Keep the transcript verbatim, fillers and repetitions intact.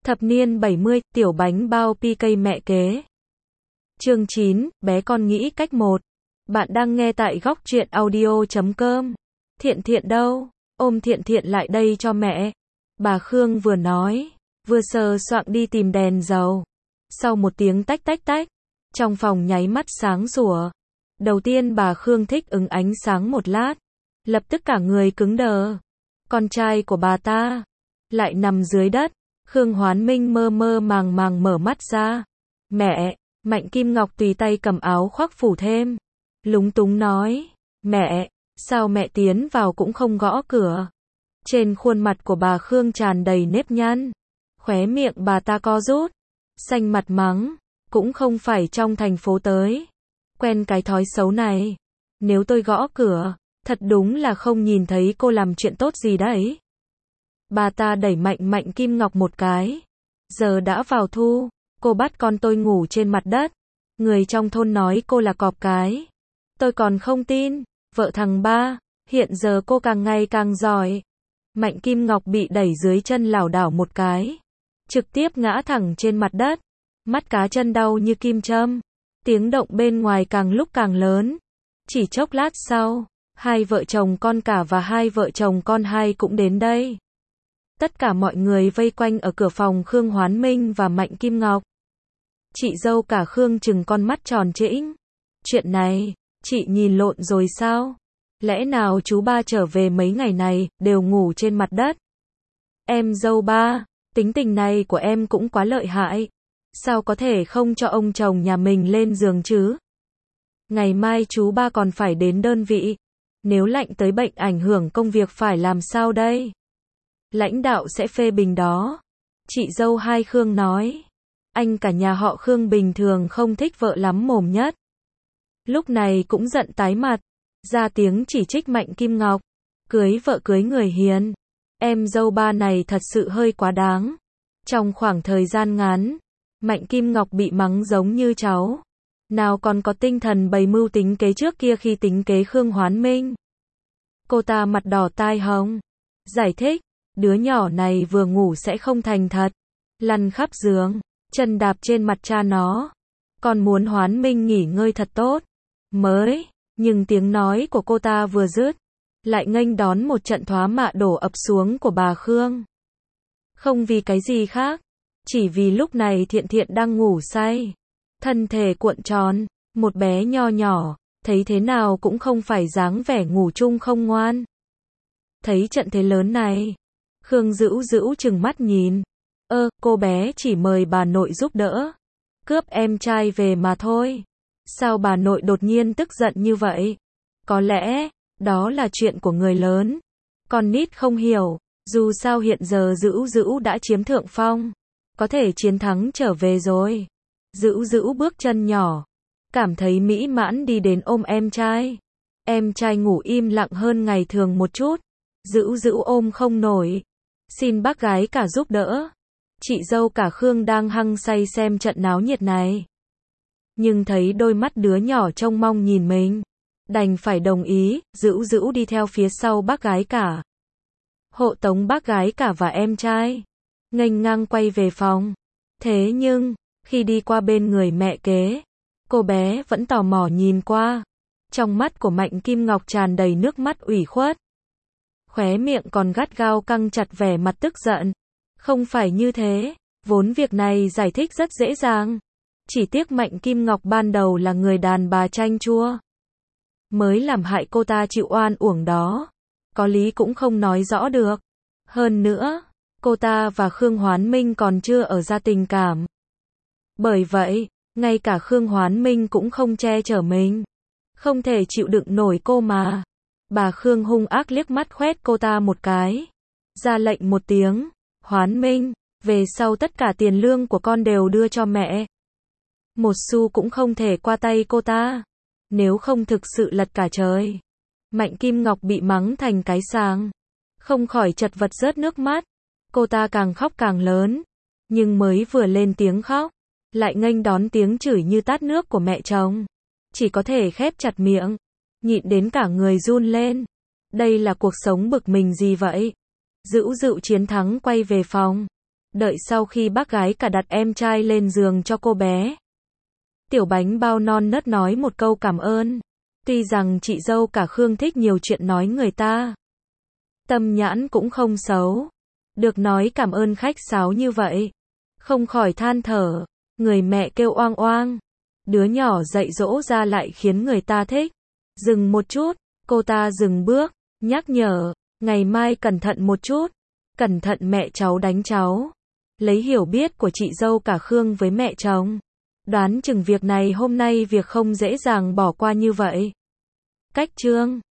Thập niên bảy mươi, tiểu bánh bao pê ca mẹ kế. Chương chín, bé con nghĩ cách một. Bạn đang nghe tại góc truyện audio chấm com. Thiện Thiện đâu? Ôm Thiện Thiện lại đây cho mẹ. Bà Khương vừa nói, vừa sờ soạng đi tìm đèn dầu. Sau một tiếng tách tách tách, trong phòng nháy mắt sáng sủa. Đầu tiên bà Khương thích ứng ánh sáng một lát, lập tức cả người cứng đờ. Con trai của bà ta lại nằm dưới đất. Khương Hoán Minh mơ mơ màng màng mở mắt ra. Mẹ, Mạnh Kim Ngọc tùy tay cầm áo khoác phủ thêm. Lúng túng nói, mẹ, sao mẹ tiến vào cũng không gõ cửa. Trên khuôn mặt của bà Khương tràn đầy nếp nhăn. Khóe miệng bà ta co rút. Xanh mặt mắng, cũng không phải trong thành phố tới. Quen cái thói xấu này. Nếu tôi gõ cửa, thật đúng là không nhìn thấy cô làm chuyện tốt gì đấy. Bà ta đẩy mạnh Mạnh Kim Ngọc một cái. Giờ đã vào thu, cô bắt con tôi ngủ trên mặt đất. Người trong thôn nói cô là cọp cái. Tôi còn không tin, vợ thằng ba, hiện giờ cô càng ngày càng giỏi. Mạnh Kim Ngọc bị đẩy dưới chân lảo đảo một cái. Trực tiếp ngã thẳng trên mặt đất. Mắt cá chân đau như kim châm. Tiếng động bên ngoài càng lúc càng lớn. Chỉ chốc lát sau, hai vợ chồng con cả và hai vợ chồng con hai cũng đến đây. Tất cả mọi người vây quanh ở cửa phòng Khương Hoán Minh và Mạnh Kim Ngọc. Chị dâu cả Khương trừng con mắt tròn trĩnh. Chuyện này, chị nhìn lộn rồi sao? Lẽ nào chú ba trở về mấy ngày này, đều ngủ trên mặt đất? Em dâu ba, tính tình này của em cũng quá lợi hại. Sao có thể không cho ông chồng nhà mình lên giường chứ? Ngày mai chú ba còn phải đến đơn vị. Nếu lạnh tới bệnh ảnh hưởng công việc phải làm sao đây? Lãnh đạo sẽ phê bình đó. Chị dâu hai Khương nói. Anh cả nhà họ Khương bình thường không thích vợ lắm mồm nhất. Lúc này cũng giận tái mặt. Ra tiếng chỉ trích Mạnh Kim Ngọc. Cưới vợ cưới người hiền. Em dâu ba này thật sự hơi quá đáng. Trong khoảng thời gian ngắn, Mạnh Kim Ngọc bị mắng giống như cháu. Nào còn có tinh thần bày mưu tính kế trước kia khi tính kế Khương Hoán Minh. Cô ta mặt đỏ tai hồng. Giải thích. Đứa nhỏ này vừa ngủ sẽ không thành thật. Lăn khắp giường, chân đạp trên mặt cha nó. Con muốn Hoán Minh nghỉ ngơi thật tốt. Mới, nhưng tiếng nói của cô ta vừa dứt, lại nghênh đón một trận thoá mạ đổ ập xuống của bà Khương. Không vì cái gì khác, chỉ vì lúc này Thiện Thiện đang ngủ say. Thân thể cuộn tròn, một bé nho nhỏ, thấy thế nào cũng không phải dáng vẻ ngủ chung không ngoan. Thấy trận thế lớn này, Khương Dữu Dữu trừng mắt nhìn. Ơ, cô bé chỉ mời bà nội giúp đỡ. Cướp em trai về mà thôi. Sao bà nội đột nhiên tức giận như vậy? Có lẽ, đó là chuyện của người lớn. Con nít không hiểu, dù sao hiện giờ Dữu Dữu đã chiếm thượng phong. Có thể chiến thắng trở về rồi. Dữu Dữu bước chân nhỏ. Cảm thấy mỹ mãn đi đến ôm em trai. Em trai ngủ im lặng hơn ngày thường một chút. Dữu Dữu ôm không nổi. Xin bác gái cả giúp đỡ. Chị dâu cả Khương đang hăng say xem trận náo nhiệt này. Nhưng thấy đôi mắt đứa nhỏ trông mong nhìn mình. Đành phải đồng ý, Dữu Dữu đi theo phía sau bác gái cả. Hộ tống bác gái cả và em trai. Nghênh ngang quay về phòng. Thế nhưng, khi đi qua bên người mẹ kế, cô bé vẫn tò mò nhìn qua. Trong mắt của Mạnh Kim Ngọc tràn đầy nước mắt ủy khuất. Khóe miệng còn gắt gao căng chặt vẻ mặt tức giận. Không phải như thế, vốn việc này giải thích rất dễ dàng. Chỉ tiếc Mạnh Kim Ngọc ban đầu là người đàn bà chanh chua. Mới làm hại cô ta chịu oan uổng đó. Có lý cũng không nói rõ được. Hơn nữa, cô ta và Khương Hoán Minh còn chưa ở ra tình cảm. Bởi vậy, ngay cả Khương Hoán Minh cũng không che chở mình. Không thể chịu đựng nổi cô mà. Bà Khương hung ác liếc mắt khoét cô ta một cái. Ra lệnh một tiếng. Hoán Minh, về sau tất cả tiền lương của con đều đưa cho mẹ. Một xu cũng không thể qua tay cô ta. Nếu không thực sự lật cả trời. Mạnh Kim Ngọc bị mắng thành cái sàng. Không khỏi chật vật rớt nước mắt. Cô ta càng khóc càng lớn. Nhưng mới vừa lên tiếng khóc, lại nghênh đón tiếng chửi như tát nước của mẹ chồng. Chỉ có thể khép chặt miệng. Nhịn đến cả người run lên. Đây là cuộc sống bực mình gì vậy? Dữu Dữu chiến thắng quay về phòng. Đợi sau khi bác gái cả đặt em trai lên giường cho cô bé, tiểu bánh bao non nớt nói một câu cảm ơn. Tuy rằng chị dâu cả Khương thích nhiều chuyện nói người ta, tâm nhãn cũng không xấu, được nói cảm ơn khách sáo như vậy, không khỏi than thở, người mẹ kêu oang oang, đứa nhỏ dạy dỗ ra lại khiến người ta thích. Dừng một chút, cô ta dừng bước, nhắc nhở, ngày mai cẩn thận một chút, cẩn thận mẹ cháu đánh cháu. Lấy hiểu biết của chị dâu cả Khương với mẹ chồng, đoán chừng việc này hôm nay việc không dễ dàng bỏ qua như vậy. Cách chương